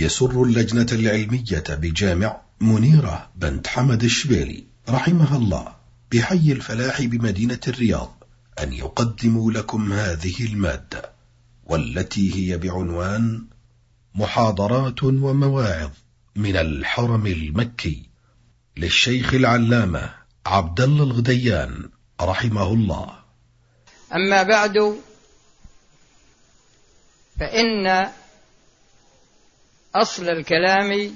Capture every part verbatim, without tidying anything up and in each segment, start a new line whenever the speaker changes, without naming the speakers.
يسر اللجنة العلمية بجامع منيرة بنت حمد الشبيلي رحمها الله بحي الفلاح بمدينة الرياض أن يقدموا لكم هذه المادة، والتي هي بعنوان محاضرات ومواعظ من الحرم المكي للشيخ العلامة عبد الله الغديان رحمه الله.
أما بعد، فإن أصل الكلام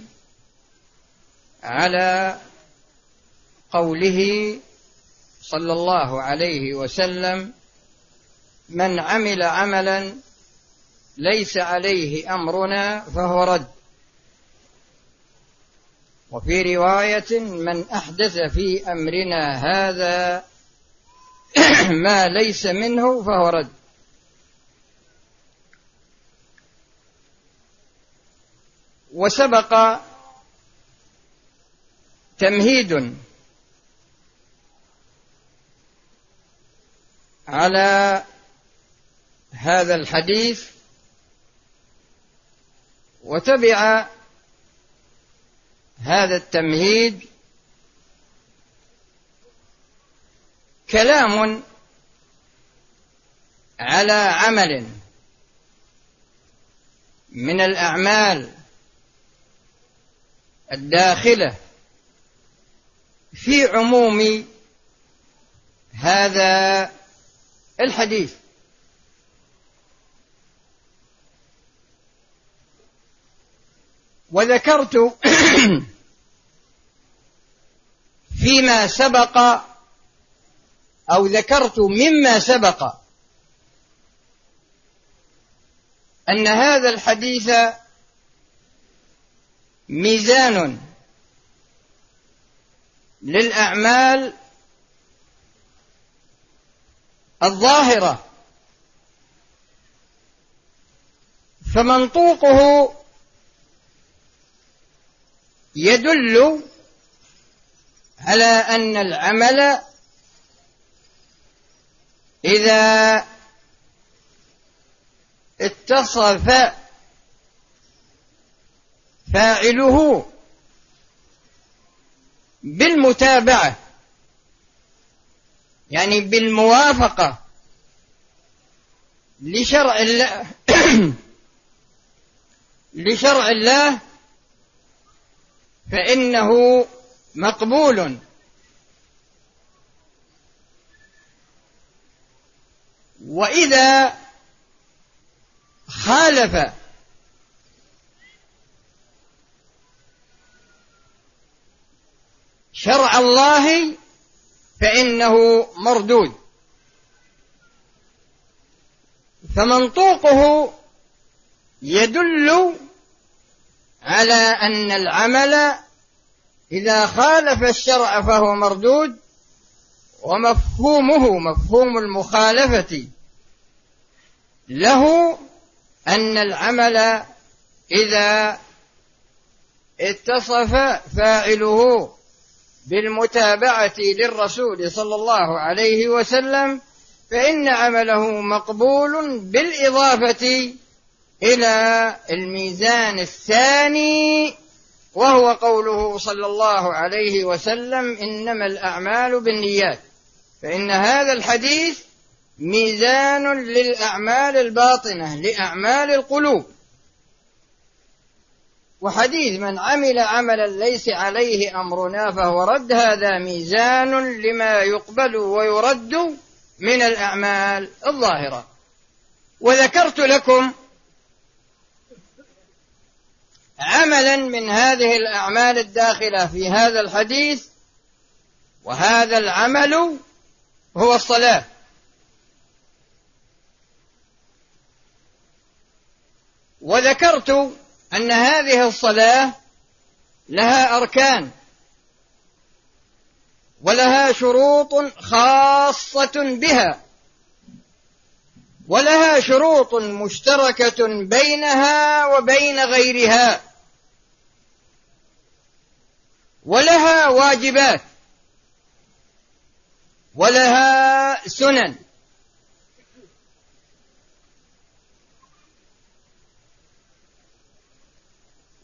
على قوله صلى الله عليه وسلم: من عمل عملا ليس عليه أمرنا فهو رد. وفي رواية: من أحدث في أمرنا هذا ما ليس منه فهو رد. وسبق تمهيد على هذا الحديث، وتبع هذا التمهيد كلام على عمل من الأعمال الداخلة في عموم هذا الحديث. وذكرت فيما سبق أو ذكرت مما سبق أن هذا الحديث ميزان للأعمال الظاهرة، فمنطوقه يدل على أن العمل إذا اتصف فاعله بالمتابعة، يعني بالموافقة لشرع الله لشرع الله فإنه مقبول. وإذا خالف شرع الله فإنه مردود. فمنطوقه يدل على أن العمل إذا خالف الشرع فهو مردود، ومفهومه مفهوم المخالفة له أن العمل إذا اتصف فاعله بالمتابعة للرسول صلى الله عليه وسلم فإن عمله مقبول، بالإضافة إلى الميزان الثاني وهو قوله صلى الله عليه وسلم: إنما الأعمال بالنيات. فإن هذا الحديث ميزان للأعمال الباطنة، لأعمال القلوب. وحديث من عمل عملا ليس عليه أمرنا فهو رد، هذا ميزان لما يقبل ويرد من الأعمال الظاهرة. وذكرت لكم عملا من هذه الأعمال الداخلة في هذا الحديث، وهذا العمل هو الصلاة. وذكرت أن هذه الصلاة لها أركان ولها شروط خاصة بها، ولها شروط مشتركة بينها وبين غيرها، ولها واجبات ولها سنن.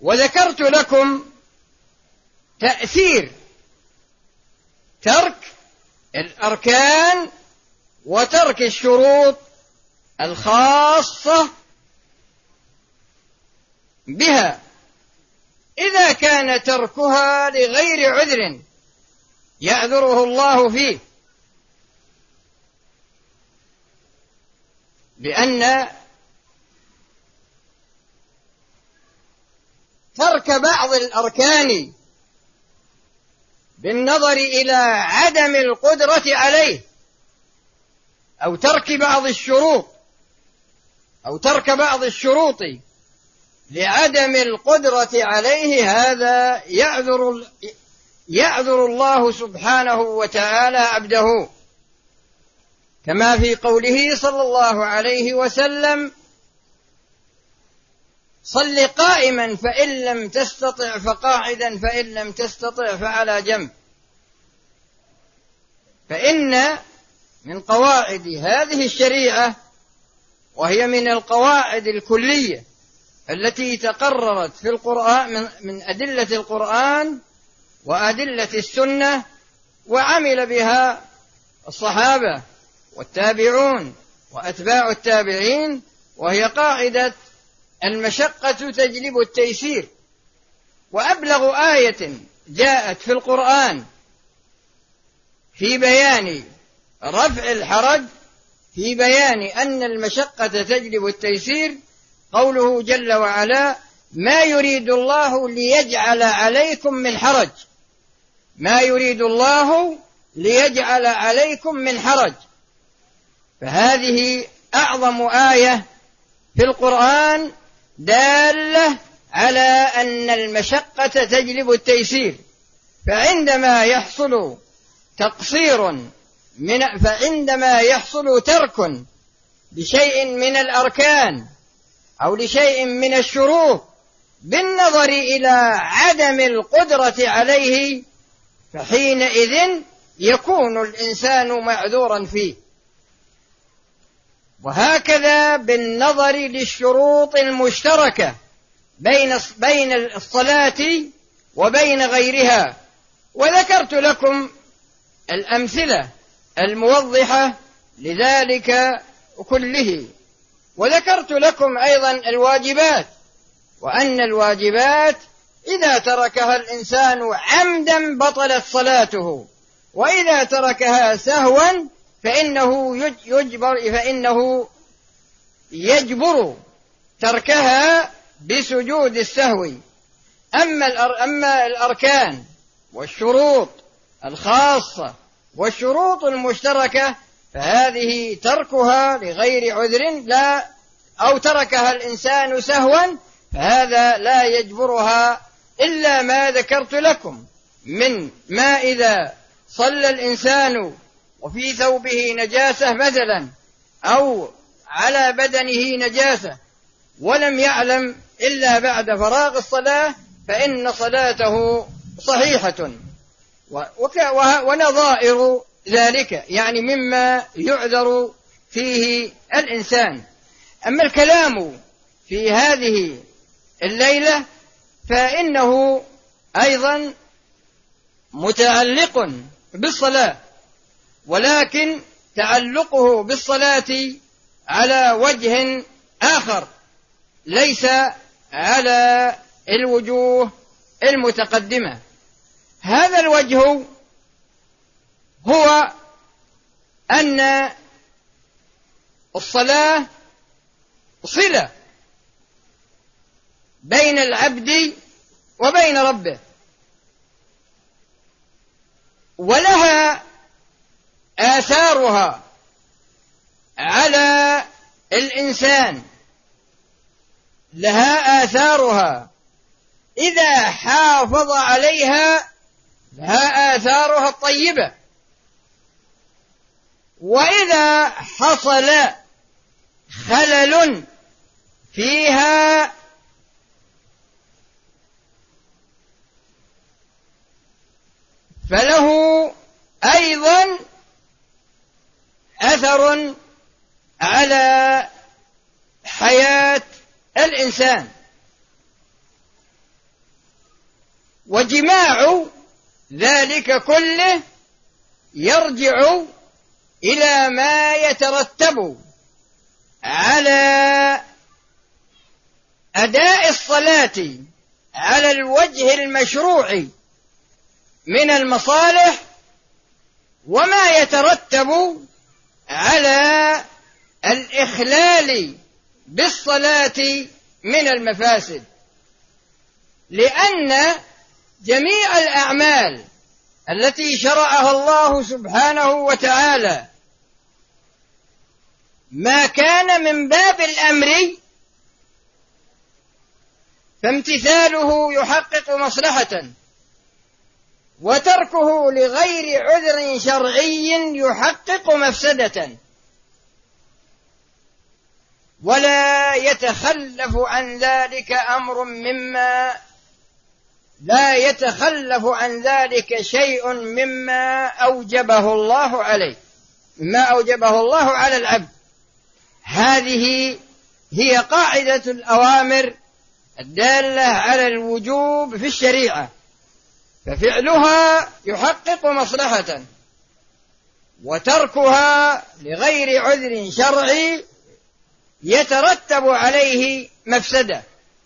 وذكرت لكم تأثير ترك الأركان وترك الشروط الخاصة بها إذا كان تركها لغير عذر يعذره الله فيه، لأن ترك بعض الأركان بالنظر إلى عدم القدرة عليه، أو ترك بعض الشروط أو ترك بعض الشروط لعدم القدرة عليه، هذا يعذر يعذر الله سبحانه وتعالى عبده، كما في قوله صلى الله عليه وسلم: صل قائما فإن لم تستطع فقاعدا فإن لم تستطع فعلى جنب. فإن من قواعد هذه الشريعة، وهي من القواعد الكلية التي تقررت في القرآن من أدلة القرآن وأدلة السنة وعمل بها الصحابة والتابعون وأتباع التابعين، وهي قاعدة المشقة تجلب التيسير. وأبلغ آية جاءت في القرآن في بيان رفع الحرج، في بيان أن المشقة تجلب التيسير، قوله جل وعلا: ما يريد الله ليجعل عليكم من حرج، ما يريد الله ليجعل عليكم من حرج. فهذه أعظم آية في القرآن دالة على أن المشقة تجلب التيسير. فعندما يحصل تقصير من فعندما يحصل ترك لشيء من الأركان أو لشيء من الشروط بالنظر إلى عدم القدرة عليه، فحينئذ يكون الإنسان معذورا فيه. وهكذا بالنظر للشروط المشتركة بين بين الصلاة وبين غيرها. وذكرت لكم الأمثلة الموضحة لذلك كله. وذكرت لكم أيضا الواجبات، وأن الواجبات إذا تركها الإنسان عمدا بطلت صلاته، وإذا تركها سهوا فإنه يجبر فإنه يجبر تركها بسجود السهو. أما أما الأركان والشروط الخاصة والشروط المشتركة فهذه تركها لغير عذر لا أو تركها الإنسان سهوا، فهذا لا يجبرها إلا ما ذكرت لكم من ما إذا صلى الإنسان وفي ثوبه نجاسة مثلا أو على بدنه نجاسة ولم يعلم إلا بعد فراغ الصلاة فإن صلاته صحيحة. ونظائر ذلك يعني مما يعذر فيه الإنسان. أما الكلام في هذه الليلة فإنه أيضا متعلق بالصلاة، ولكن تعلقه بالصلاة على وجه آخر ليس على الوجوه المتقدمة. هذا الوجه هو أن الصلاة صلة بين العبد وبين ربه، ولها آثارها على الإنسان، لها آثارها إذا حافظ عليها، لها آثارها الطيبة، وإذا حصل خلل فيها فله أيضا أثر على حياة الإنسان. وجماع ذلك كله يرجع إلى ما يترتب على أداء الصلاة على الوجه المشروع من المصالح، وما يترتب على الإخلال بالصلاة من المفاسد، لأن جميع الأعمال التي شرعها الله سبحانه وتعالى ما كان من باب الأمر فامتثاله يحقق مصلحة، وتركه لغير عذر شرعي يحقق مفسدة، ولا يتخلف عن ذلك أمر مما لا يتخلف عن ذلك شيء مما أوجبه الله عليه مما أوجبه الله على العبد. هذه هي قاعدة الأوامر الدالة على الوجوب في الشريعة، ففعلها يحقق مصلحة، وتركها لغير عذر شرعي يترتب عليه مفسدة.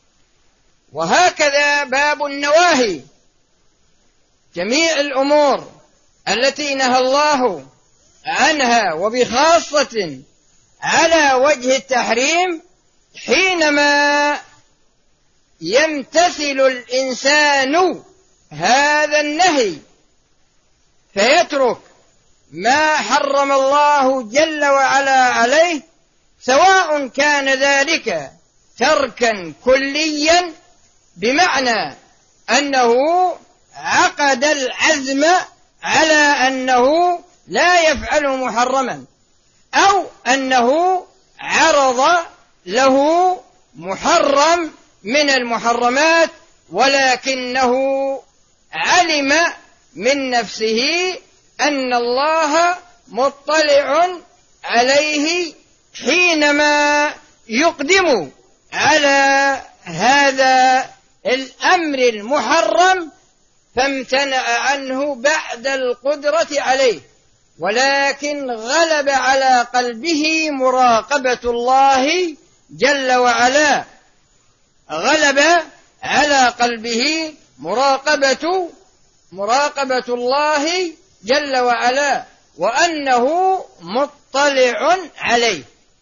وهكذا باب النواهي، جميع الأمور التي نهى الله عنها وبخاصة على وجه التحريم، حينما يمتثل الإنسان هذا النهي فيترك ما حرم الله جل وعلا عليه، سواء كان ذلك تركا كليا بمعنى أنه عقد العزم على أنه لا يفعل محرما، أو أنه عرض له محرم من المحرمات ولكنه علم من نفسه أن الله مطلع عليه حينما يقدم على هذا الأمر المحرم، فامتنع عنه بعد القدرة عليه، ولكن غلب على قلبه مراقبة الله جل وعلا، غلب على قلبه مراقبة مراقبة الله جل وعلا، وأنه مطلع عليه،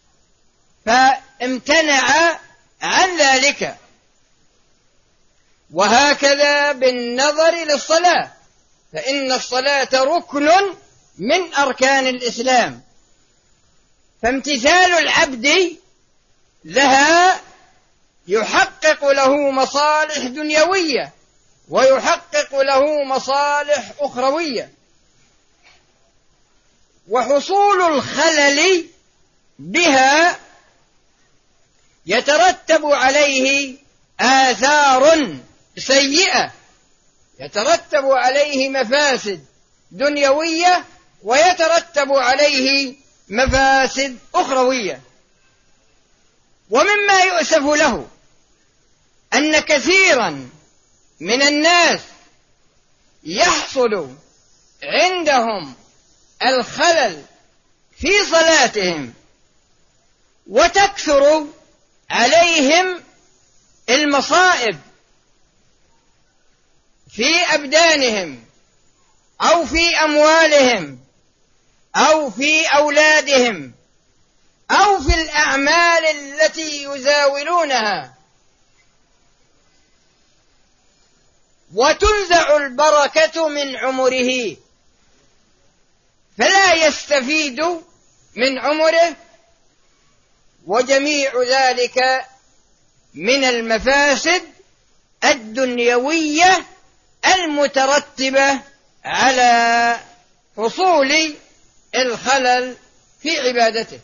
فامتنع عن ذلك. وهكذا بالنظر للصلاة، فإن الصلاة ركن من أركان الإسلام، فامتثال العبد لها يحقق له مصالح دنيوية ويحقق له مصالح أخروية، وحصول الخلل بها يترتب عليه آثار سيئة، يترتب عليه مفاسد دنيوية ويترتب عليه مفاسد أخروية. ومما يؤسف له أن كثيرا من الناس يحصل عندهم الخلل في صلاتهم وتكثر عليهم المصائب في أبدانهم أو في أموالهم أو في أولادهم أو في الأعمال التي يزاولونها، وتنزع البركة من عمره، فلا يستفيد من عمره، وجميع ذلك من المفاسد الدنيوية المترتبة على حصول الخلل في عبادته.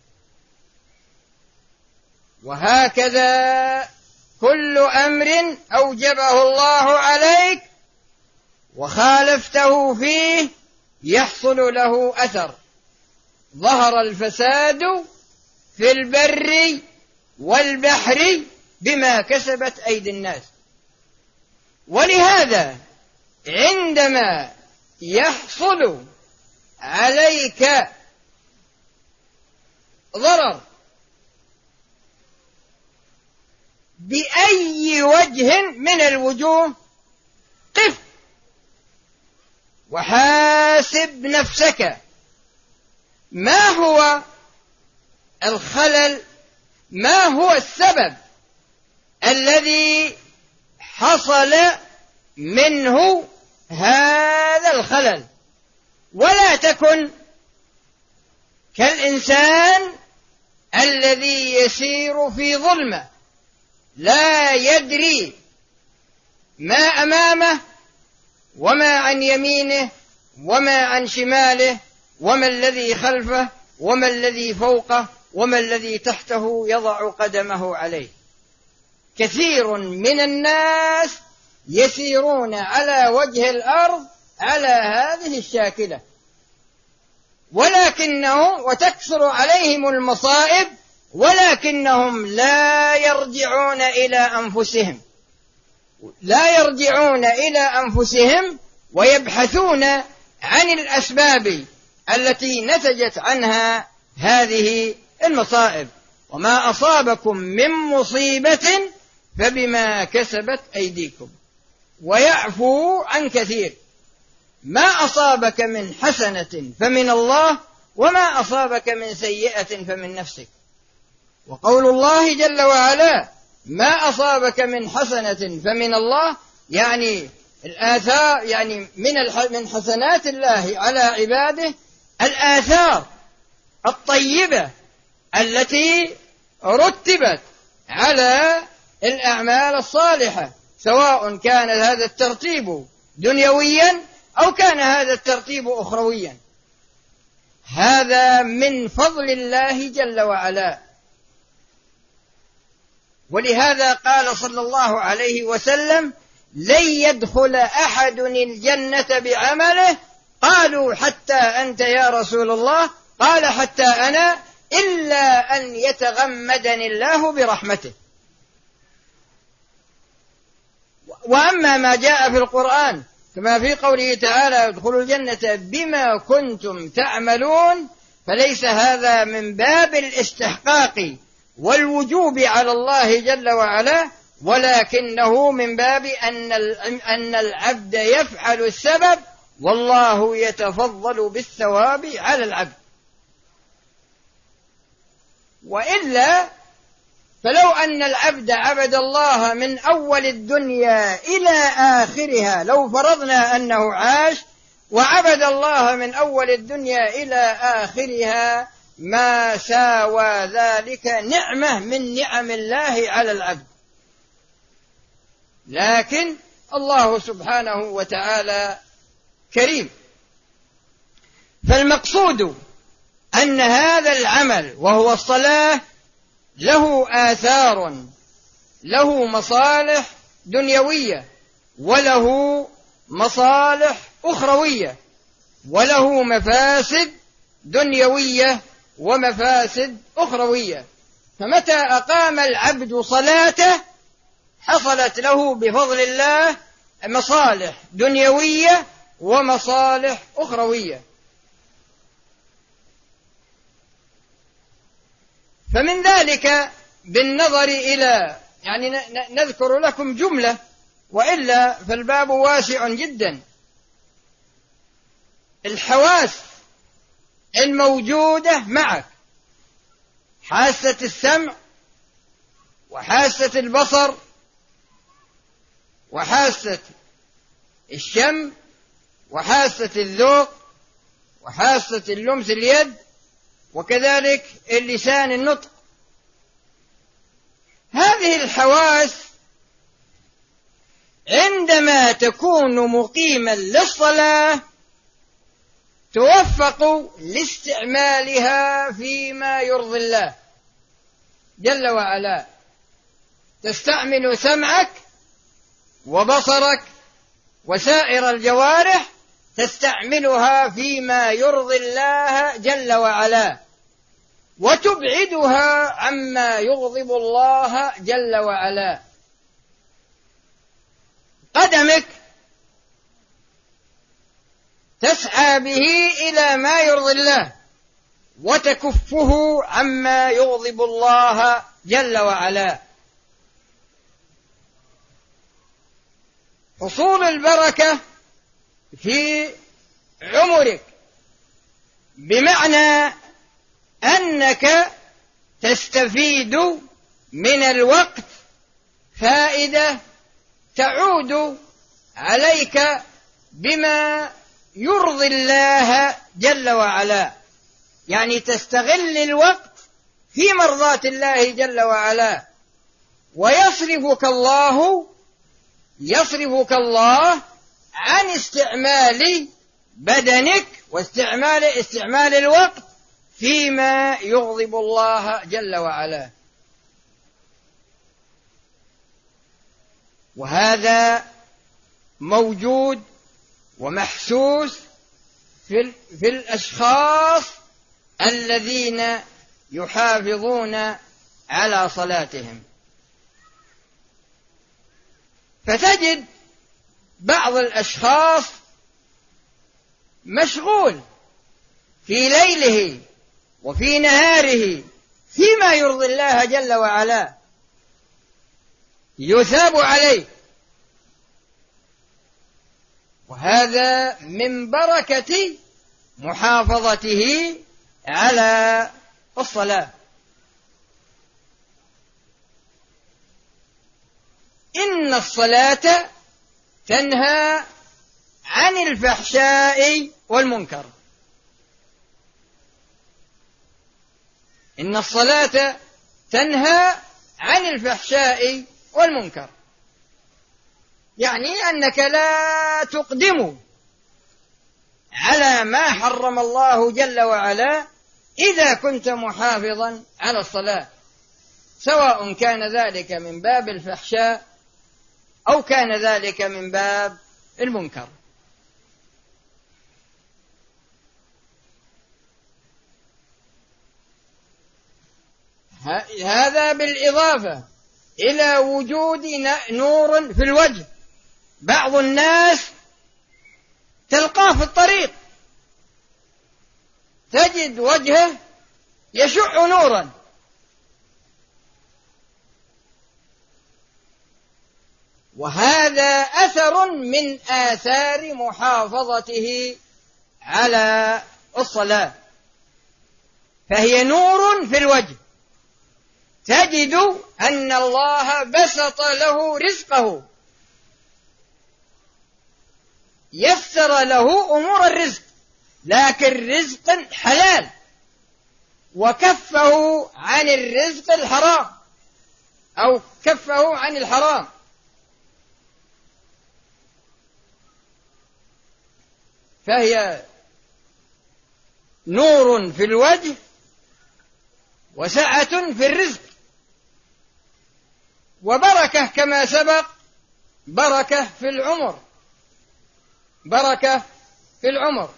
وهكذا كل أمر أوجبه الله عليك وخالفته فيه يحصل له أثر، ظهر الفساد في البر والبحر بما كسبت أيدي الناس. ولهذا عندما يحصل عليك ضرر بأي وجه من الوجوه قف وحاسب نفسك، ما هو الخلل، ما هو السبب الذي حصل منه هذا الخلل. ولا تكن كالإنسان الذي يسير في ظلمة لا يدري ما أمامه وما عن يمينه وما عن شماله وما الذي خلفه وما الذي فوقه وما الذي تحته يضع قدمه عليه. كثير من الناس يسيرون على وجه الأرض على هذه الشاكلة، ولكنهم وتكثر عليهم المصائب ولكنهم لا يرجعون إلى أنفسهم لا يرجعون إلى أنفسهم ويبحثون عن الأسباب التي نتجت عنها هذه المصائب. وما أصابكم من مصيبة فبما كسبت أيديكم ويعفو عن كثير. ما أصابك من حسنة فمن الله وما أصابك من سيئة فمن نفسك. وقول الله جل وعلا ما أصابك من حسنة فمن الله، يعني الآثار، يعني من من حسنات الله على عباده الآثار الطيبة التي رتبت على الأعمال الصالحة، سواء كان هذا الترتيب دنيويا أو كان هذا الترتيب أخرويا. هذا من فضل الله جل وعلا. ولهذا قال صلى الله عليه وسلم لن يدخل أحد الجنة بعمله، قالوا حتى أنت يا رسول الله؟ قال حتى أنا، إلا أن يتغمدني الله برحمته. وأما ما جاء في القرآن كما في قوله تعالى ادخلوا الجنة بما كنتم تعملون، فليس هذا من باب الاستحقاق والوجوب على الله جل وعلا، ولكنه من باب أن أن العبد يفعل السبب والله يتفضل بالثواب على العبد. وإلا فلو أن العبد عبد الله من أول الدنيا إلى آخرها، لو فرضنا أنه عاش وعبد الله من أول الدنيا إلى آخرها، ما ساوى ذلك نعمة من نعم الله على العبد. لكن الله سبحانه وتعالى كريم. فالمقصود أن هذا العمل وهو الصلاة له آثار، له مصالح دنيوية وله مصالح أخروية، وله مفاسد دنيوية ومفاسد أخروية. فمتى أقام العبد صلاته حصلت له بفضل الله مصالح دنيوية ومصالح أخروية. فمن ذلك بالنظر إلى، يعني نذكر لكم جملة وإلا فالباب واسع جدا. الحواس الموجودة معك، حاسة السمع وحاسة البصر وحاسة الشم وحاسة الذوق وحاسة اللمس اليد وكذلك اللسان النطق. هذه الحواس عندما تكون مقيما للصلاة توفق لاستعمالها فيما يرضي الله جل وعلا. تستعمل سمعك وبصرك وسائر الجوارح، تستعملها فيما يرضي الله جل وعلا، وتبعدها عما يغضب الله جل وعلا. قدماك تسعى به إلى ما يرضي الله وتكفه عما يغضب الله جل وعلا. حصول البركة في عمرك بمعنى أنك تستفيد من الوقت فائدة تعود عليك بما يرضي الله جل وعلا، يعني تستغل الوقت في مرضاة الله جل وعلا، ويصرفك الله يصرفك الله عن استعمال بدنك واستعمال استعمال الوقت فيما يغضب الله جل وعلا. وهذا موجود ومحسوس في, في الأشخاص الذين يحافظون على صلاتهم. فتجد بعض الأشخاص مشغول في ليله وفي نهاره فيما يرضي الله جل وعلا يثاب عليه، وهذا من بركة محافظته على الصلاة. إن الصلاة تنهى عن الفحشاء والمنكر. إن الصلاة تنهى عن الفحشاء والمنكر، يعني أنك لا تقدم على ما حرم الله جل وعلا إذا كنت محافظا على الصلاة، سواء كان ذلك من باب الفحشاء أو كان ذلك من باب المنكر. هذا بالإضافة إلى وجود نور في الوجه. بعض الناس تلقاه في الطريق تجد وجهه يشع نورا، وهذا أثر من آثار محافظته على الصلاة، فهي نور في الوجه. تجد أن الله بسط له رزقه، يسر له أمور الرزق، لكن رزق حلال، وكفه عن الرزق الحرام أو كفه عن الحرام. فهي نور في الوجه وسعة في الرزق، وبركة كما سبق، بركة في العمر، بركة في العمر.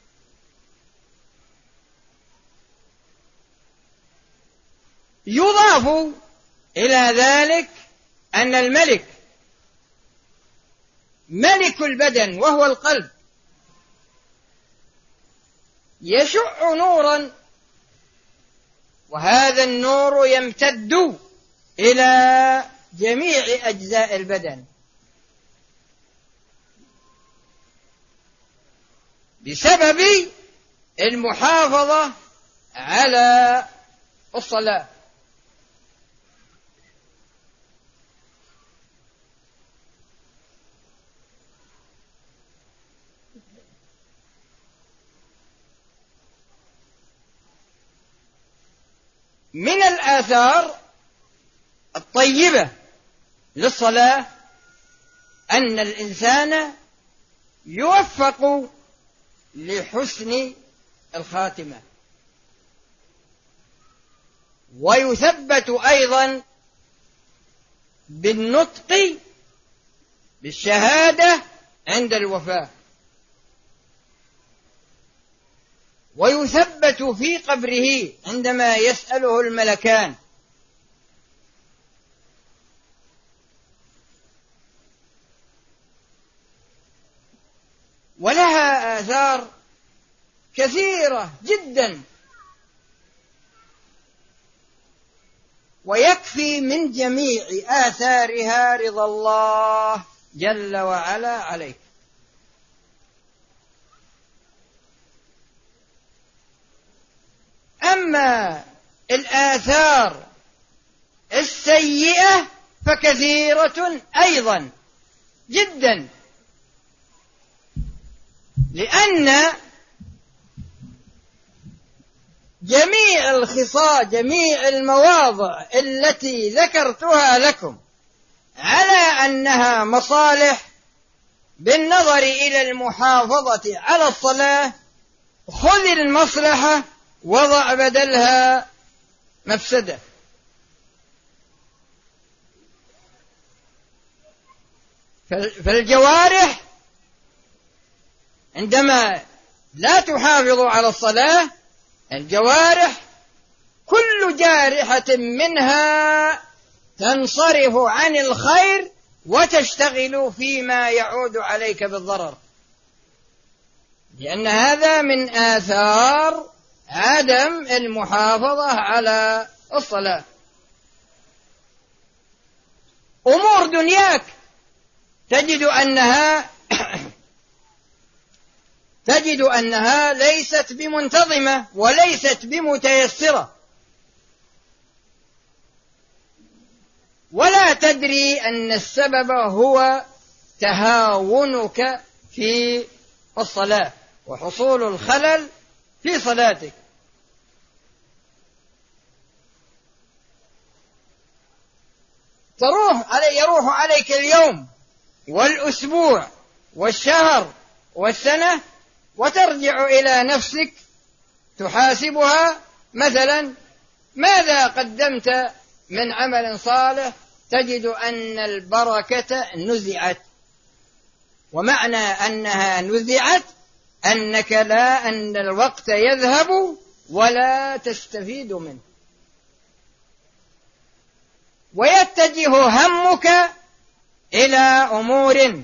يضاف إلى ذلك أن الملك ملك البدن وهو القلب يشع نورا، وهذا النور يمتد إلى جميع أجزاء البدن بسبب المحافظة على الصلاة. من الآثار الطيبة للصلاة أن الإنسان يوفق لحسن الخاتمة، ويثبت أيضا بالنطق بالشهادة عند الوفاة، ويثبت في قبره عندما يسأله الملكان. ولها آثار كثيرة جدا، ويكفي من جميع آثارها رضا الله جل وعلا عليك. أما الآثار السيئة فكثيرة أيضا جدا، لأن جميع الخصال جميع المواضع التي ذكرتها لكم على أنها مصالح بالنظر إلى المحافظة على الصلاة، خذ المصلحة وضع بدلها مفسدة. فالجوارح عندما لا تحافظ على الصلاة، الجوارح كل جارحة منها تنصرف عن الخير وتشتغل فيما يعود عليك بالضرر، لأن هذا من آثار عدم المحافظة على الصلاة. أمور دنياك تجد أنها تجد أنها ليست بمنتظمة وليست بمتيسرة، ولا تدري أن السبب هو تهاونك في الصلاة وحصول الخلل في صلاتك. تروح علي يروح عليك اليوم والأسبوع والشهر والسنة، وترجع إلى نفسك تحاسبها مثلا ماذا قدمت من عمل صالح، تجد أن البركة نزعت. ومعنى أنها نزعت أنك لا أن الوقت يذهب ولا تستفيد منه، ويتجه همك إلى أمور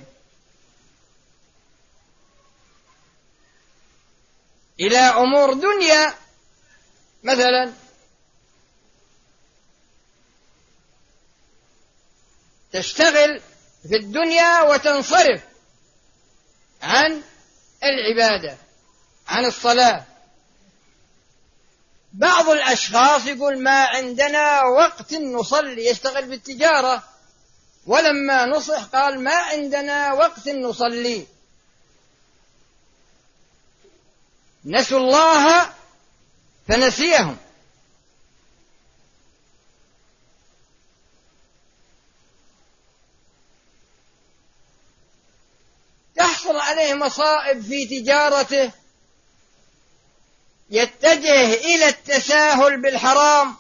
إلى أمور دنيا مثلا، تشتغل في الدنيا وتنصرف عن العبادة عن الصلاة. بعض الأشخاص يقول ما عندنا وقت نصلي، يشتغل بالتجارة، ولما نصح قال ما عندنا وقت نصلي. نسوا الله فنسيهم. تحصل عليه مصائب في تجارته، يتجه إلى التساهل بالحرام،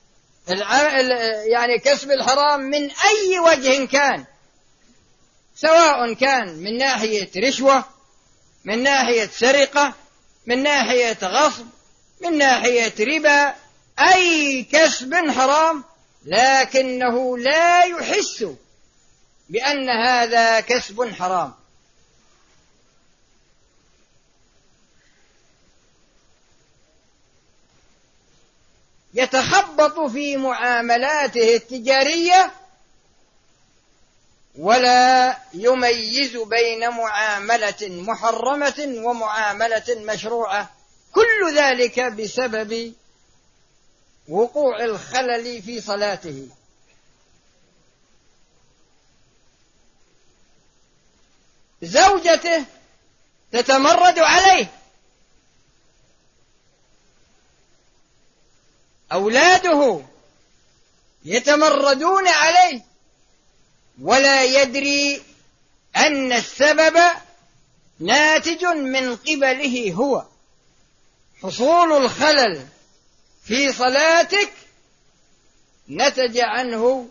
يعني كسب الحرام من أي وجه كان، سواء كان من ناحية رشوة، من ناحية سرقة، من ناحية غصب، من ناحية ربا، أي كسب حرام، لكنه لا يحس بأن هذا كسب حرام. يتخبط في معاملاته التجارية ولا يميز بين معاملة محرمة ومعاملة مشروعة، كل ذلك بسبب وقوع الخلل في صلاته. زوجته تتمرد عليه، أولاده يتمردون عليه، ولا يدري أن السبب ناتج من قبله هو. حصول الخلل في صلاتك نتج عنه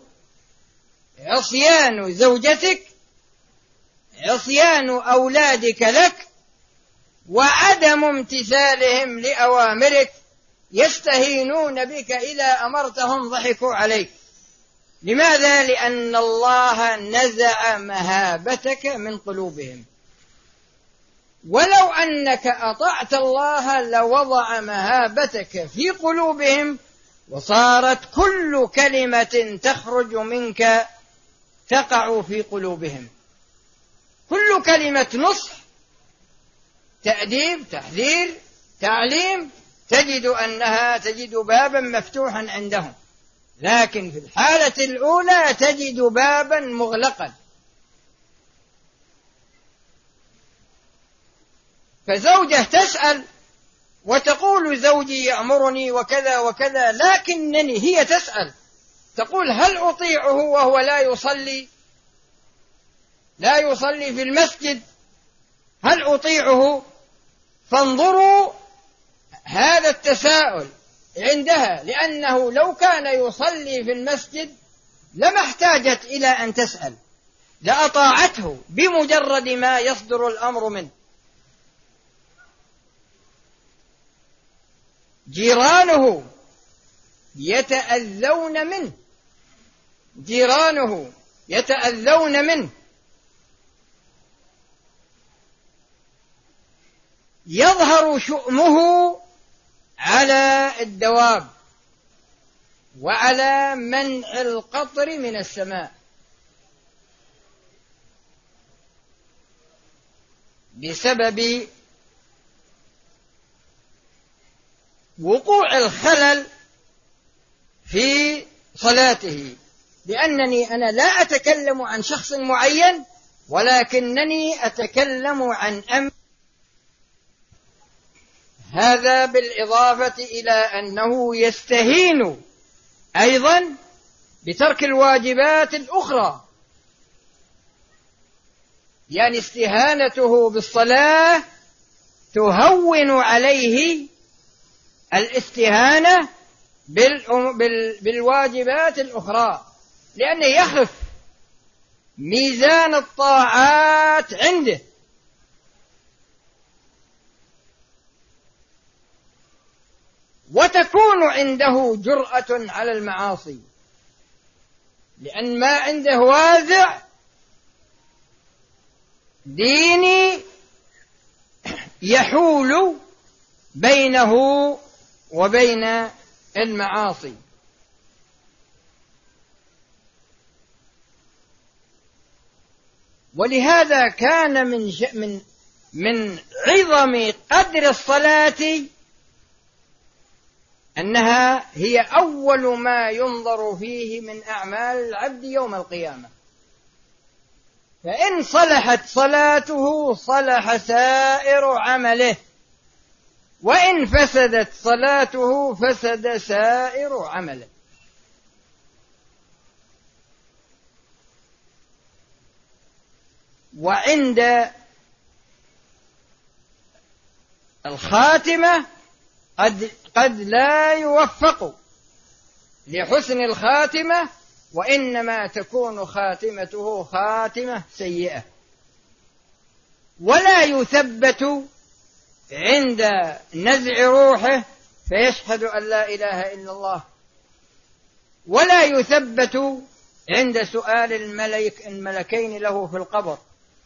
عصيان زوجتك، عصيان أولادك لك، وعدم امتثالهم لأوامرك، يستهينون بك إذا أمرتهم ضحكوا عليك. لماذا؟ لأن الله نزع مهابتك من قلوبهم. ولو أنك أطعت الله لوضع مهابتك في قلوبهم، وصارت كل كلمة تخرج منك تقع في قلوبهم، كل كلمة نصح، تأديب، تحذير، تعليم، تجد أنها تجد بابا مفتوحا عندهم. لكن في الحالة الأولى تجد بابا مغلقا. فزوجة تسأل وتقول زوجي يأمرني وكذا وكذا، لكنني هي تسأل تقول هل أطيعه وهو لا يصلي لا يصلي في المسجد، هل أطيعه؟ فانظروا هذا التساؤل عندها، لأنه لو كان يصلي في المسجد لما احتاجت إلى أن تسأل، لأطاعته بمجرد ما يصدر الأمر منه. جيرانه يتأذون منه جيرانه يتأذون منه يظهر شؤمه على الدواب وعلى منع القطر من السماء بسبب وقوع الخلل في صلاته. لأنني أنا لا أتكلم عن شخص معين، ولكنني أتكلم عن أمر. هذا بالإضافة إلى أنه يستهين أيضا بترك الواجبات الأخرى، يعني استهانته بالصلاة تهون عليه الاستهانة بالواجبات الأخرى، لأنه يخف ميزان الطاعات عنده. وتكون عنده جرأة على المعاصي، لأن ما عنده وازع ديني يحول بينه وبين المعاصي. ولهذا كان من من من عظم قدر الصلاة أنها هي أول ما ينظر فيه من أعمال العبد يوم القيامة. فإن صلحت صلاته صلح سائر عمله، وإن فسدت صلاته فسد سائر عمله. وعند الخاتمة قد قد لا يوفق لحسن الخاتمة، وإنما تكون خاتمته خاتمة سيئة، ولا يثبت عند نزع روحه فيشهد أن لا إله إلا الله، ولا يثبت عند سؤال الملك الملكين له في القبر.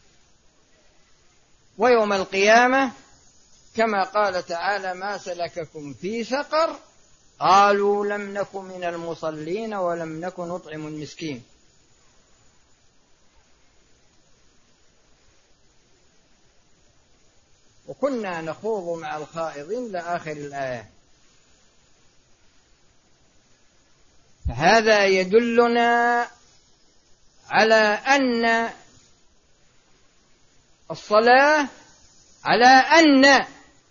ويوم القيامة كما قال تعالى ما سلككم في سقر قالوا لم نكن من المصلين ولم نكن نطعم المسكين. وكنا نخوض مع الخائضين لآخر الآية. فهذا يدلنا على أن الصلاة على أن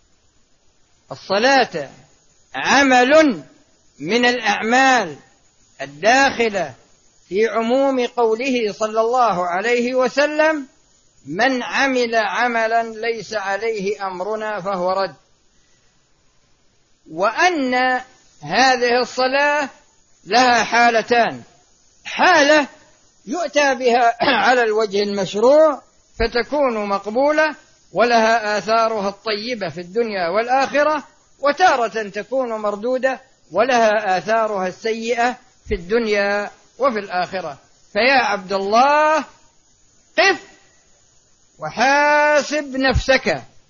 الصلاة عمل من الأعمال الداخلة في عموم قوله صلى الله عليه وسلم من عمل عملا ليس عليه أمرنا فهو رد. وأن هذه الصلاة لها حالتان: حالة يؤتى بها على الوجه المشروع فتكون مقبولة ولها آثارها الطيبة في الدنيا والآخرة، وتارة تكون مردودة ولها آثارها السيئة في الدنيا وفي الآخرة. فيا عبد الله قف وحاسب نفسك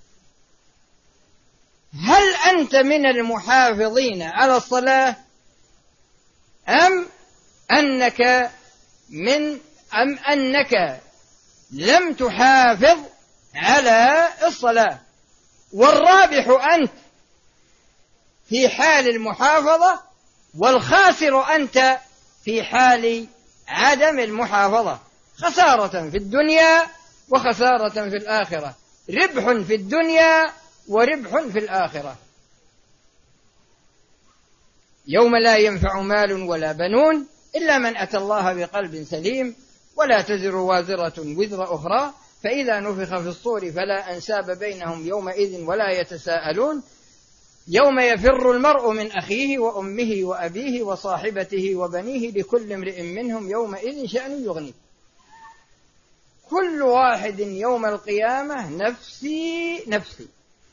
هل أنت من المحافظين على الصلاة أم أنك من أم أنك لم تحافظ على الصلاة؟ والرابح أنت في حال المحافظة، والخاسر أنت في حال عدم المحافظة. خسارة في الدنيا وخسارة في الآخرة، ربح في الدنيا وربح في الآخرة. يوم لا ينفع مال ولا بنون إلا من أتى الله بقلب سليم، ولا تزر وازرة وزر أخرى، فإذا نفخ في الصور فلا أنساب بينهم يومئذ ولا يتساءلون، يوم يفر المرء من أخيه وأمه وأبيه وصاحبته وبنيه لكل امرئ منهم يومئذ شأن يغنيه. كل واحد يوم القيامة نفسي نفسي.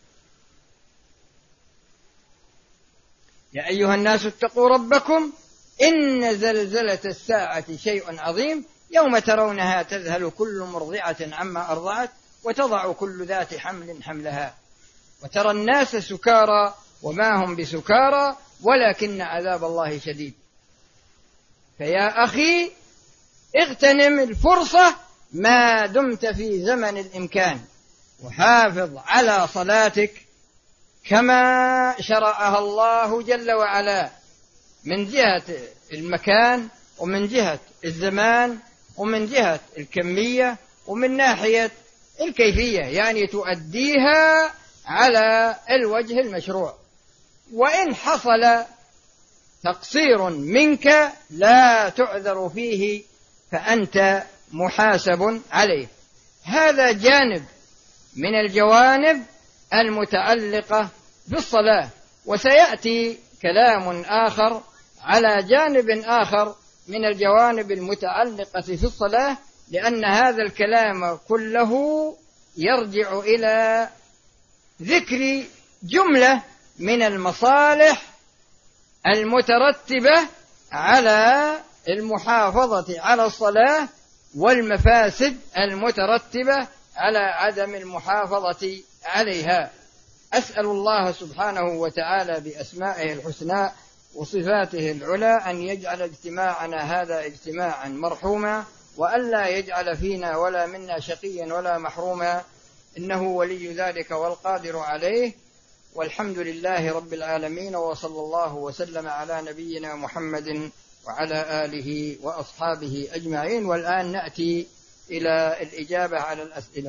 يا أيها الناس اتقوا ربكم إن زلزلة الساعة شيء عظيم، يوم ترونها تذهل كل مرضعة عما أرضعت وتضع كل ذات حمل حملها وترى الناس سكارى وما هم بسكارى ولكن عذاب الله شديد. فيا أخي اغتنم الفرصة ما دمت في زمن الإمكان، وحافظ على صلاتك كما شرعها الله جل وعلا، من جهة المكان ومن جهة الزمان ومن جهة الكمية ومن ناحية الكيفية، يعني تؤديها على الوجه المشروع. وإن حصل تقصير منك لا تعذر فيه، فأنت محاسب عليه. هذا جانب من الجوانب المتعلقة بالصلاة، وسيأتي كلام آخر على جانب آخر من الجوانب المتعلقة في الصلاة، لأن هذا الكلام كله يرجع إلى ذكر جملة من المصالح المترتبة على المحافظة على الصلاة والمفاسد المترتبة على عدم المحافظة عليها. أسأل الله سبحانه وتعالى بأسمائه الحسنى وصفاته العلى أن يجعل اجتماعنا هذا اجتماعا مرحوما، وألا يجعل فينا ولا منا شقيا ولا محروما، إنه ولي ذلك والقادر عليه. والحمد لله رب العالمين، وصلى الله وسلم على نبينا محمد وعلى آله وأصحابه أجمعين. والآن نأتي إلى الإجابة على الأسئلة.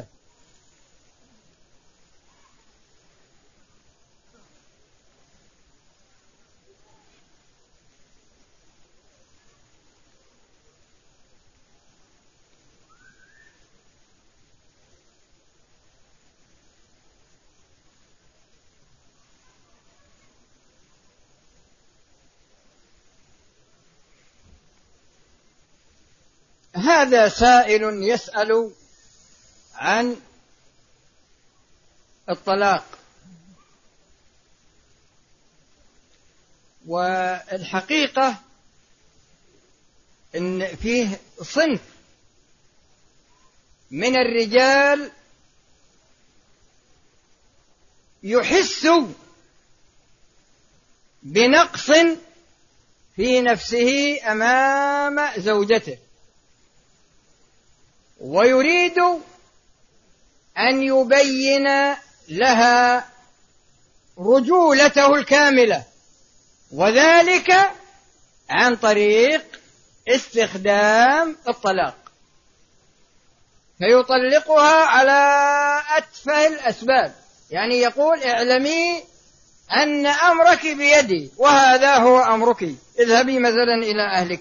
هذا سائل يسأل عن الطلاق، والحقيقة إن فيه صنف من الرجال يحس بنقص في نفسه أمام زوجته، ويريد أن يبين لها رجولته الكاملة، وذلك عن طريق استخدام الطلاق، فيطلقها على أتفه الأسباب. يعني يقول: اعلمي أن أمرك بيدي وهذا هو أمرك، اذهبي مثلا إلى أهلك.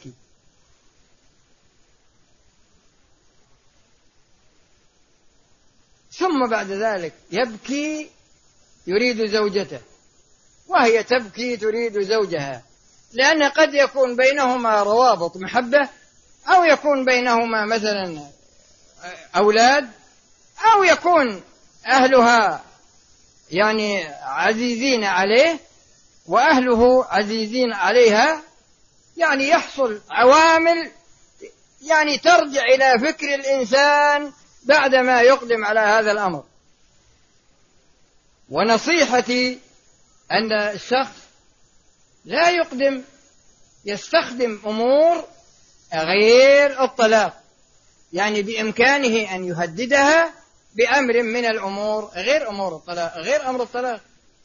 ثم بعد ذلك يبكي يريد زوجته، وهي تبكي تريد زوجها، لأن قد يكون بينهما روابط محبة، أو يكون بينهما مثلا أولاد، أو يكون أهلها يعني عزيزين عليه وأهله عزيزين عليها، يعني يحصل عوامل يعني ترجع إلى فكر الإنسان بعدما يقدم على هذا الأمر. ونصيحتي أن الشخص لا يقدم يستخدم أمور غير الطلاق، يعني بإمكانه أن يهددها بأمر من الأمور غير أمور الطلاق، غير أمر الطلاق.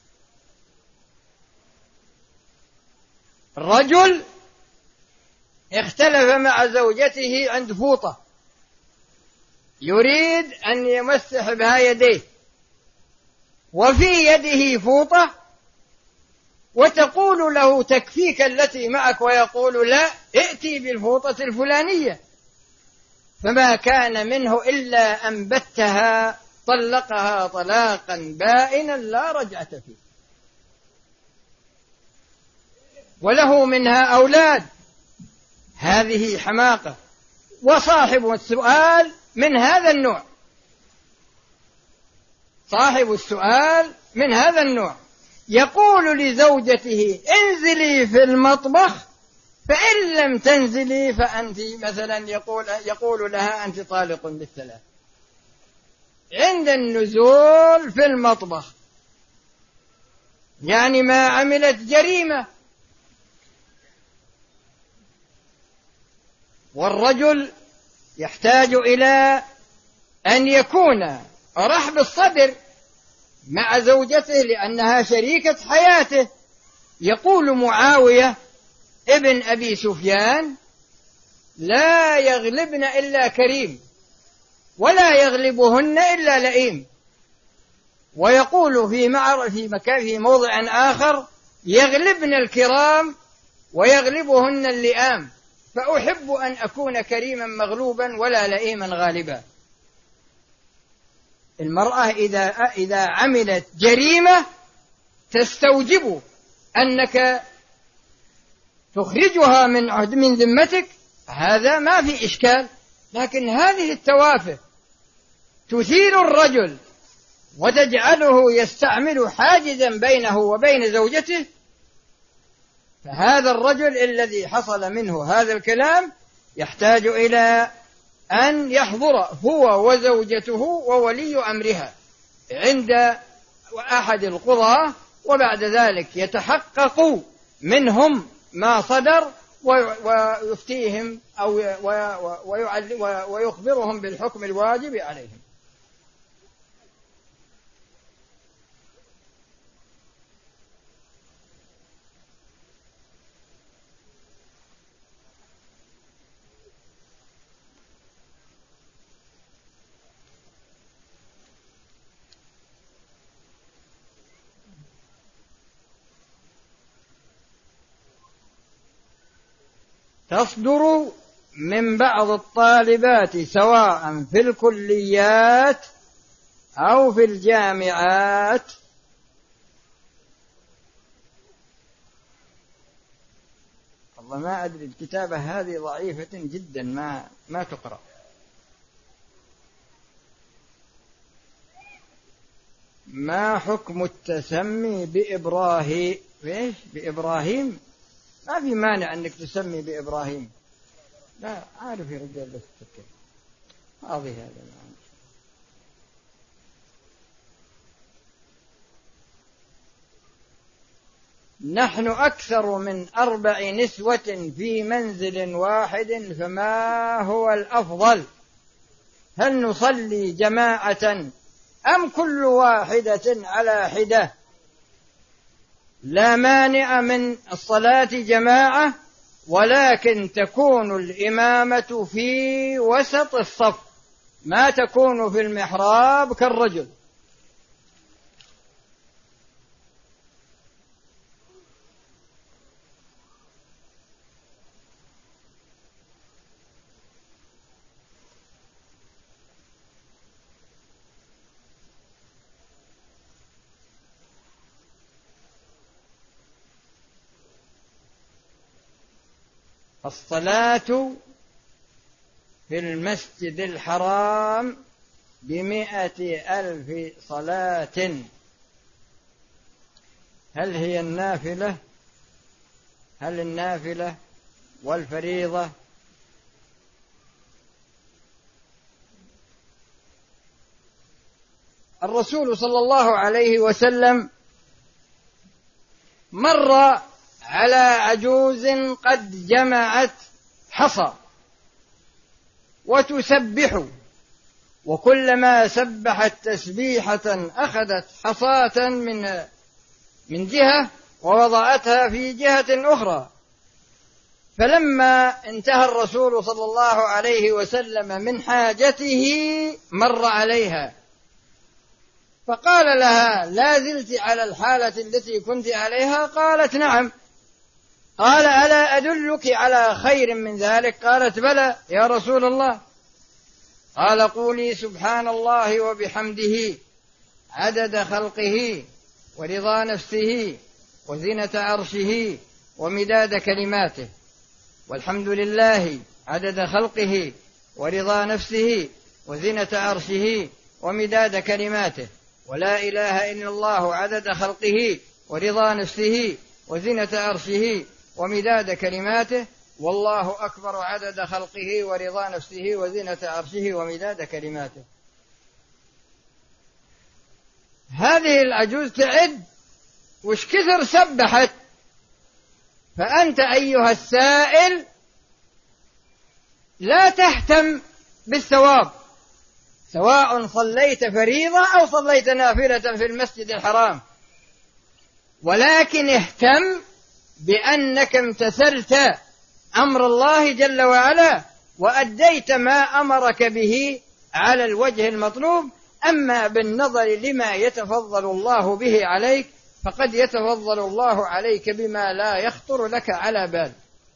الرجل اختلف مع زوجته عند فوطة، يريد أن يمسح بها يديه، وفي يده فوطة، وتقول له تكفيك التي معك، ويقول لا، ائتي بالفوطة الفلانية، فما كان منه إلا أن بتها طلقها طلاقا بائنا لا رجعة فيه، وله منها أولاد. هذه حماقة. وصاحب السؤال من هذا النوع، صاحب السؤال من هذا النوع يقول لزوجته انزلي في المطبخ، فإن لم تنزلي فأنت مثلا يقول, يقول لها أنت طالق بالثلاث عند النزول في المطبخ، يعني ما عملت جريمة. والرجل يحتاج إلى أن يكون رحب الصدر مع زوجته لأنها شريكة حياته. يقول معاوية ابن أبي سفيان لا يغلبن إلا كريم ولا يغلبهن إلا لئيم، ويقول في معر في مكان في موضع آخر يغلبن الكرام ويغلبهن اللئام، فأحب أن أكون كريما مغلوبا ولا لئيما غالبا. المرأة إذا إذا عملت جريمة تستوجب أنك تخرجها من عهد من ذمتك، هذا ما في إشكال. لكن هذه التوافه تثير الرجل وتجعله يستعمل حاجزا بينه وبين زوجته، فهذا الرجل الذي حصل منه هذا الكلام يحتاج إلى أن يحضر هو وزوجته وولي أمرها عند أحد القضاة، وبعد ذلك يتحقق منهم ما صدر ويفتيهم أو ويخبرهم بالحكم الواجب عليهم. تصدر من بعض الطالبات سواء في الكليات أو في الجامعات والله ما أدري، الكتابة هذه ضعيفة جدا ما ما تقرأ. ما حكم التسمي بإبراهيم؟ إيش بإبراهيم؟ ما في مانع أنك تسمي بإبراهيم، لا عارف يا رجال بس تفكر هذه هذا الآن. نحن أكثر من أربع نسوة في منزل واحد، فما هو الأفضل؟ هل نصلي جماعة أم كل واحدة على حدة؟ لا مانع من الصلاة جماعة، ولكن تكون الإمامة في وسط الصف، ما تكون في المحراب كالرجل. الصلاة في المسجد الحرام بمئة ألف صلاة، هل هي النافلة هل النافلة والفريضة؟ الرسول صلى الله عليه وسلم مر على عجوز قد جمعت حصى وتسبح، وكلما سبحت تسبيحة أخذت حصاة من من جهة ووضعتها في جهة أخرى. فلما انتهى الرسول صلى الله عليه وسلم من حاجته مر عليها فقال لها: لا زلت على الحالة التي كنت عليها؟ قالت: نعم. قال: ألا أدلك على خير من ذلك؟ قالت: بلى يا رسول الله. قال: قولي سبحان الله وبحمده عدد خلقه ورضا نفسه وزنة عرشه ومداد كلماته، والحمد لله عدد خلقه ورضا نفسه وزنة عرشه ومداد كلماته، ولا إله إلا الله عدد خلقه ورضا نفسه وزنة عرشه ومداد كلماته، والله أكبر عدد خلقه ورضا نفسه وزنة عرشه ومداد كلماته. هذه العجوز تعد وش كثر سبحت. فأنت أيها السائل لا تهتم بالثواب، سواء صليت فريضة أو صليت نافلة في المسجد الحرام، ولكن اهتم بأنك امتثلت أمر الله جل وعلا وأديت ما أمرك به على الوجه المطلوب. أما بالنظر لما يتفضل الله به عليك فقد يتفضل الله عليك بما لا يخطر لك على بال.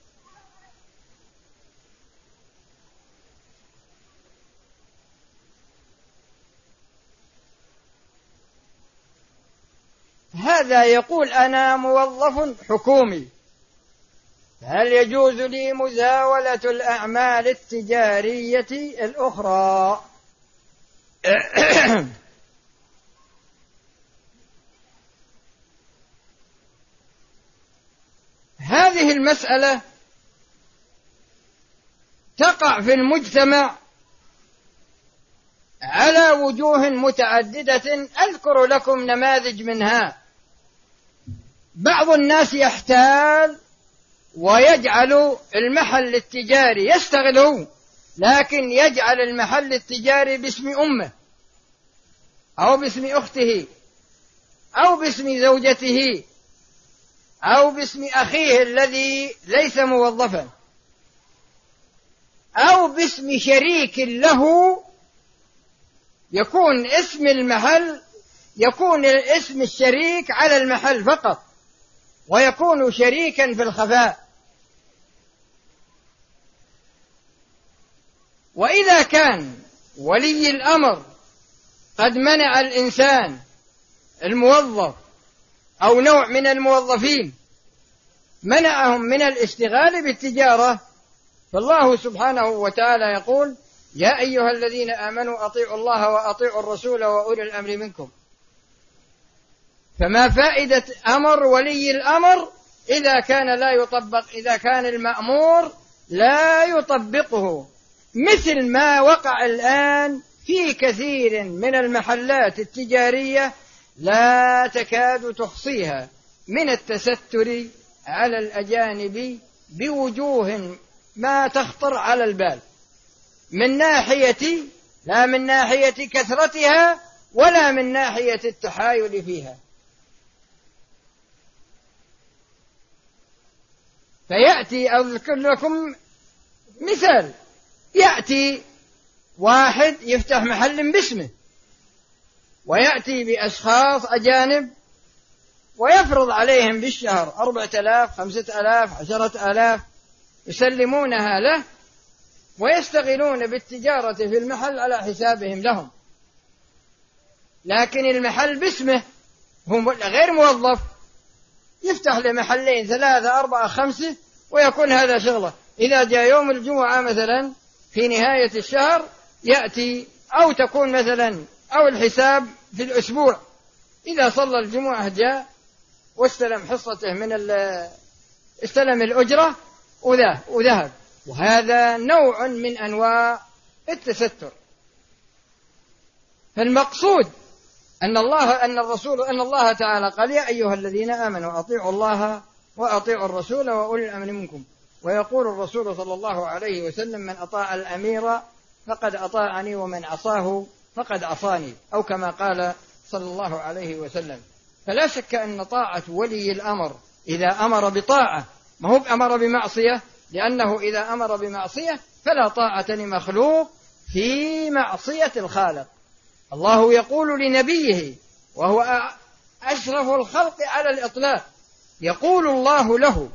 هذا يقول: أنا موظف حكومي، هل يجوز لي مزاولة الأعمال التجارية الأخرى؟ هذه المسألة تقع في المجتمع على وجوه متعددة، أذكر لكم نماذج منها. بعض الناس يحتال ويجعل المحل التجاري، يشتغل هو لكن يجعل المحل التجاري باسم أمه أو باسم أخته أو باسم زوجته أو باسم أخيه الذي ليس موظفا أو باسم شريك له، يكون اسم المحل يكون اسم الشريك على المحل فقط ويكون شريكا في الخفاء. وإذا كان ولي الأمر قد منع الإنسان الموظف أو نوع من الموظفين منعهم من الاشتغال بالتجارة، فالله سبحانه وتعالى يقول: يا أيها الذين آمنوا أطيعوا الله وأطيعوا الرسول وأولي الأمر منكم. فما فائدة أمر ولي الأمر إذا كان لا يطبق، إذا كان المأمور لا يطبقه، مثل ما وقع الآن في كثير من المحلات التجارية لا تكاد تحصيها من التستر على الأجانب بوجوه ما تخطر على البال، من ناحية لا من ناحية كثرتها ولا من ناحية التحايل فيها. فيأتي، أذكر لكم مثال، يأتي واحد يفتح محل باسمه ويأتي بأشخاص أجانب ويفرض عليهم بالشهر أربعة آلاف خمسة آلاف عشرة آلاف يسلمونها له ويستغلون بالتجارة في المحل على حسابهم لهم، لكن المحل باسمه هو غير موظف، يفتح لمحلين ثلاثة أربعة خمسة ويكون هذا شغله. إذا جاء يوم الجمعة مثلا في نهاية الشهر يأتي، أو تكون مثلا أو الحساب في الأسبوع، إذا صلى الجمعة جاء واستلم حصته من استلم الأجرة وذهب. وهذا نوع من أنواع التستر. فالمقصود أن الله أن الرسول أن الله تعالى قال يا أيها الذين آمنوا أطيعوا الله وأطيعوا الرسول وأولي الأمر منكم. ويقول الرسول صلى الله عليه وسلم من أطاع الأمير فقد أطاعني ومن عصاه فقد عصاني، أو كما قال صلى الله عليه وسلم. فلا شك أن طاعة ولي الأمر إذا أمر بطاعة ما هو أمر بمعصية، لأنه إذا أمر بمعصية فلا طاعة لمخلوق في معصية الخالق. الله يقول لنبيه وهو أشرف الخلق على الإطلاق، يقول الله له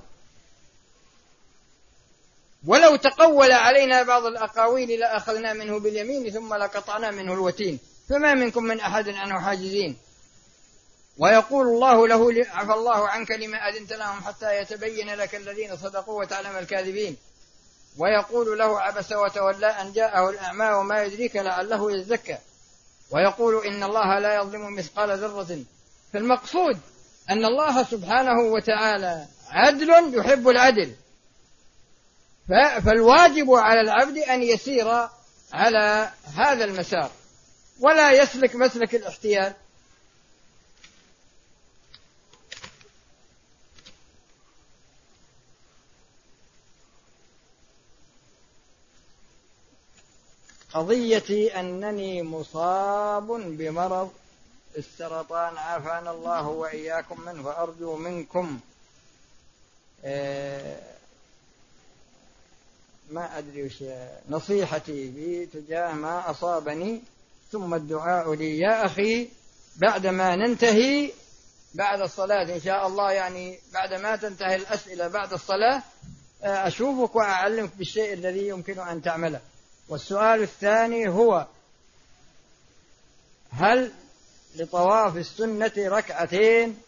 ولو تقول علينا بعض الأقاويل لأخذنا منه باليمين ثم لقطعنا منه الوتين فما منكم من أحد عنه حاجزين. ويقول الله له عفى الله عنك لما أذنت لهم حتى يتبين لك الذين صدقوا وتعلم الكاذبين. ويقول له عبس وتولى أن جاءه الأعمى وما يدريك لعله يزكى. ويقول إن الله لا يظلم مثقال ذرة. فالمقصود أن الله سبحانه وتعالى عدل يحب العدل، فالواجب على العبد أن يسير على هذا المسار ولا يسلك مسلك الاحتيال. قضيتي أنني مصاب بمرض السرطان عافانا الله وإياكم منه، فأرجو منكم ما أدري وش نصيحتي بتجاه ما أصابني، ثم الدعاء لي. يا أخي بعدما ننتهي بعد الصلاة إن شاء الله، يعني بعدما تنتهي الأسئلة بعد الصلاة أشوفك وأعلمك بالشيء الذي يمكن أن تعمله. والسؤال الثاني هو هل لطواف السنة ركعتين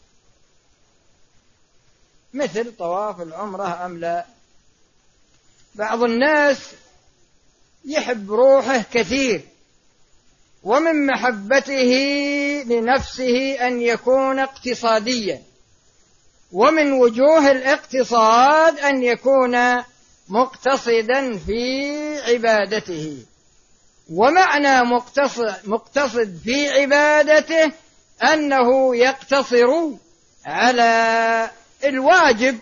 مثل طواف العمرة أم لا؟ بعض الناس يحب روحه كثير، ومن محبته لنفسه أن يكون اقتصاديا، ومن وجوه الاقتصاد أن يكون مقتصدا في عبادته. ومعنى مقتصد, مقتصد في عبادته أنه يقتصر على الواجب.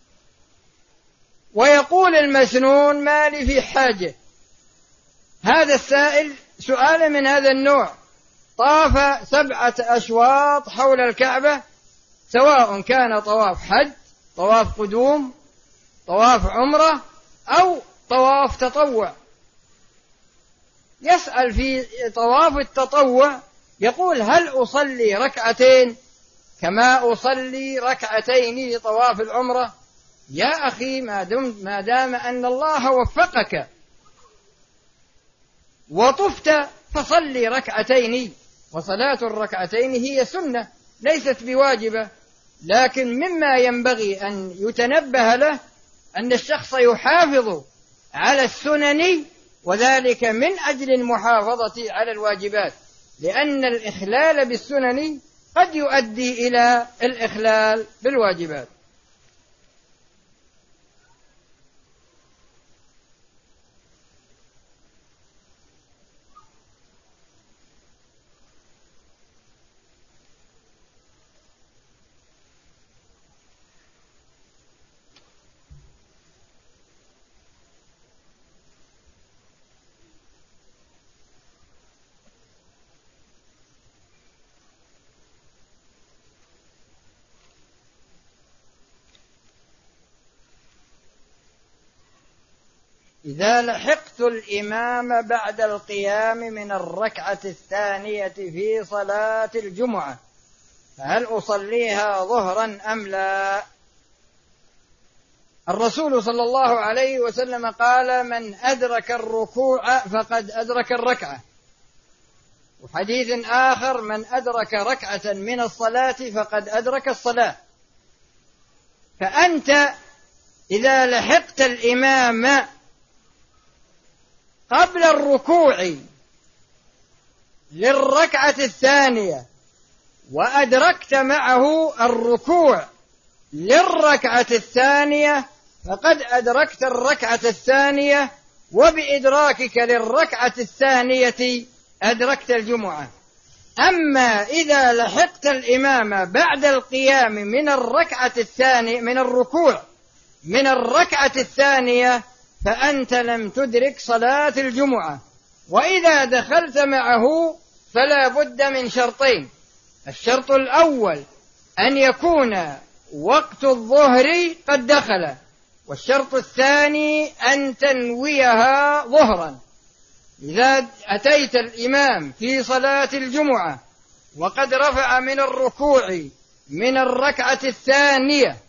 ويقول المسنون ما لي في حاجة. هذا السائل سؤال من هذا النوع، طاف سبعة أشواط حول الكعبة، سواء كان طواف حج، طواف قدوم، طواف عمرة، أو طواف تطوع. يسأل في طواف التطوع يقول هل أصلي ركعتين كما أصلي ركعتين لطواف العمرة؟ يا أخي ما دام, ما دام أن الله وفقك وطفت فصلي ركعتين، وصلاة الركعتين هي سنة ليست بواجبة. لكن مما ينبغي أن يتنبه له أن الشخص يحافظ على السنن، وذلك من أجل المحافظة على الواجبات، لأن الإخلال بالسنن قد يؤدي إلى الإخلال بالواجبات. إذا لحقت الإمام بعد القيام من الركعة الثانية في صلاة الجمعة فهل أصليها ظهرا أم لا؟ الرسول صلى الله عليه وسلم قال من أدرك الركوع فقد أدرك الركعة، وحديث آخر من أدرك ركعة من الصلاة فقد أدرك الصلاة. فأنت إذا لحقت الإمام قبل الركوع للركعة الثانية وأدركت معه الركوع للركعة الثانية فقد أدركت الركعة الثانية، وبإدراكك للركعة الثانية أدركت الجمعة. أما إذا لحقت الإمام بعد القيام من الركعة الثانية من الركوع من الركعة الثانية فأنت لم تدرك صلاة الجمعة. وإذا دخلت معه فلا بد من شرطين: الشرط الأول أن يكون وقت الظهر قد دخل، والشرط الثاني أن تنويها ظهرا. إذا أتيت الإمام في صلاة الجمعة وقد رفع من الركوع من الركعة الثانية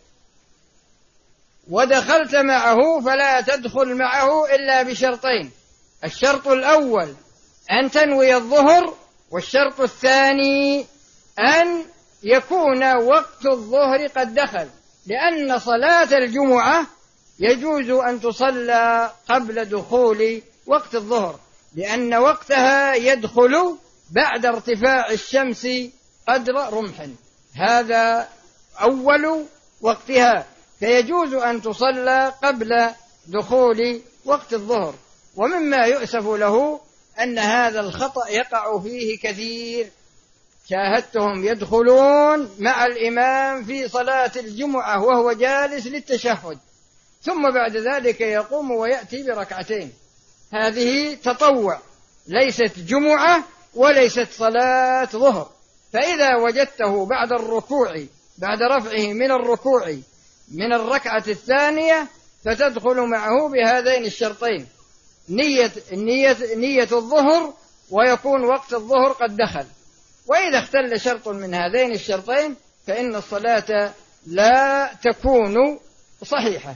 ودخلت معه فلا تدخل معه إلا بشرطين: الشرط الأول أن تنوي الظهر، والشرط الثاني أن يكون وقت الظهر قد دخل، لأن صلاة الجمعة يجوز أن تصلى قبل دخول وقت الظهر، لأن وقتها يدخل بعد ارتفاع الشمس قدر رمح، هذا أول وقتها، فيجوز أن تصلى قبل دخول وقت الظهر. ومما يؤسف له أن هذا الخطأ يقع فيه كثير، شاهدتهم يدخلون مع الإمام في صلاة الجمعة وهو جالس للتشهد، ثم بعد ذلك يقوم ويأتي بركعتين، هذه تطوع ليست جمعة وليست صلاة ظهر. فإذا وجدته بعد الركوع بعد رفعه من الركوع من الركعة الثانية فتدخل معه بهذين الشرطين: نية, نية, نية الظهر، ويكون وقت الظهر قد دخل. وإذا اختل شرط من هذين الشرطين فإن الصلاة لا تكون صحيحة.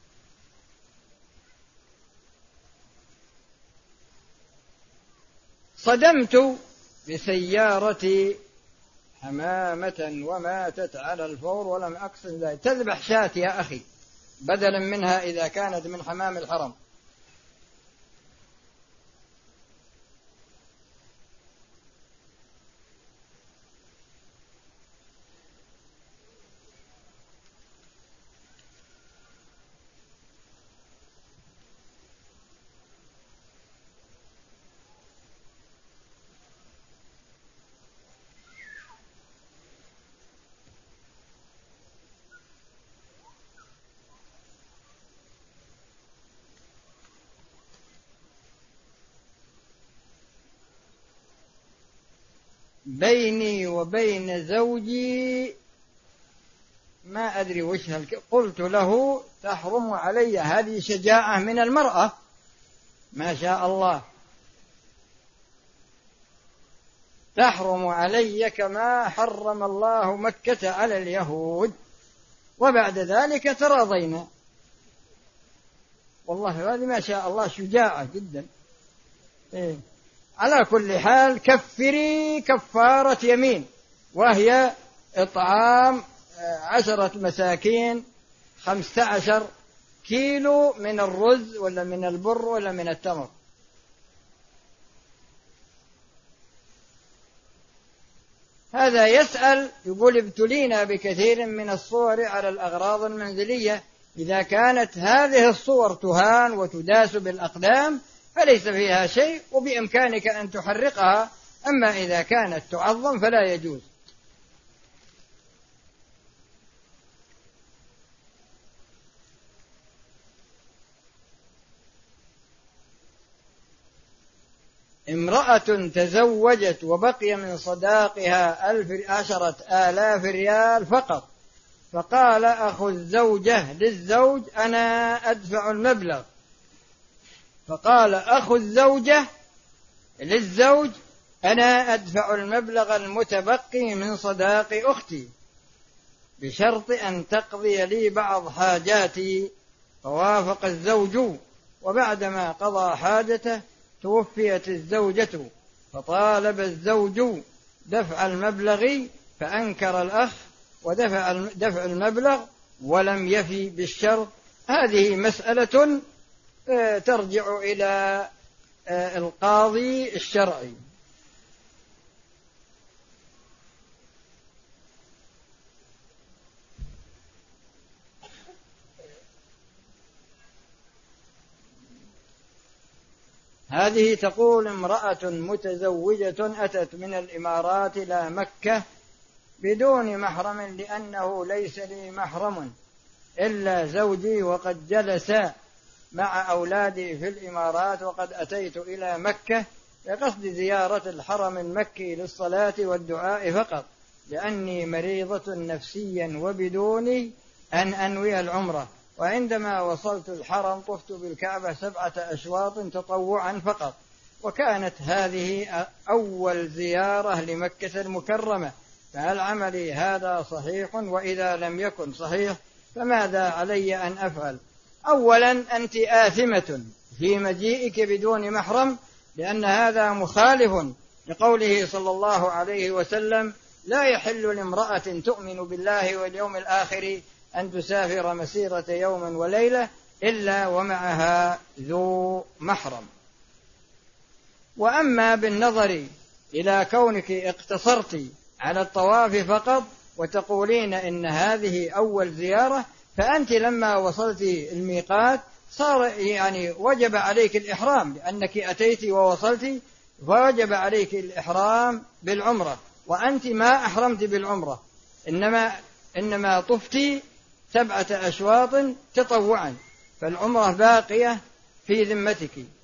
صدمت بسيارتي حمامة وماتت على الفور ولم أقصد ذلك. تذبح شاة يا أخي بدلا منها إذا كانت من حمام الحرم. بيني وبين زوجي ما أدري وش هالك... قلت له تحرم علي. هذه شجاعة من المرأة ما شاء الله. تحرم علي كما حرم الله مكة على اليهود. وبعد ذلك تراضينا. والله هذه ما شاء الله شجاعة جدا. إيه. على كل حال كفري كفارة يمين، وهي إطعام عشرة مساكين خمسة عشر كيلو من الرز ولا من البر ولا من التمر. هذا يسأل يقول ابتلينا بكثير من الصور على الأغراض المنزلية، إذا كانت هذه الصور تهان وتداس بالأقدام فليس فيها شيء وبإمكانك أن تحرقها، أما إذا كانت تعظم فلا يجوز. امرأة تزوجت وبقي من صداقها ألف عشرة آلاف ريال فقط، فقال أخو الزوجة للزوج أنا أدفع المبلغ، فقال أخو الزوجة للزوج أنا أدفع المبلغ المتبقي من صداق أختي بشرط أن تقضي لي بعض حاجاتي، فوافق الزوج. وبعدما قضى حاجته توفيت الزوجة، فطالب الزوج دفع المبلغ فأنكر الأخ ودفع دفع المبلغ ولم يفي بالشرط. هذه مسألة ترجع إلى القاضي الشرعي. هذه تقول: امرأة متزوجة أتت من الإمارات إلى مكة بدون محرم، لأنه ليس لي محرم إلا زوجي، وقد جلس مع أولادي في الإمارات، وقد أتيت إلى مكة بقصد زيارة الحرم المكي للصلاة والدعاء فقط، لأني مريضة نفسيا وبدون أن أنوي العمرة. وعندما وصلت الحرم طفت بالكعبة سبعة أشواط تطوعا فقط، وكانت هذه أول زيارة لمكة المكرمة، فهل عملي هذا صحيح؟ وإذا لم يكن صحيح فماذا علي أن أفعل؟ أولا أنت آثمة في مجيئك بدون محرم، لأن هذا مخالف لقوله صلى الله عليه وسلم: لا يحل لامرأة تؤمن بالله واليوم الآخر أن تسافر مسيرة يوم وليلة إلا ومعها ذو محرم. وأما بالنظر إلى كونك اقتصرت على الطواف فقط وتقولين إن هذه أول زيارة، فأنت لما وصلت الميقات صار يعني وجب عليك الإحرام، لأنك أتيت ووصلت فوجب عليك الإحرام بالعمرة، وأنت ما أحرمت بالعمرة، إنما إنما طفتي سبعة أشواط تطوعا، فالعمرة باقية في ذمتك.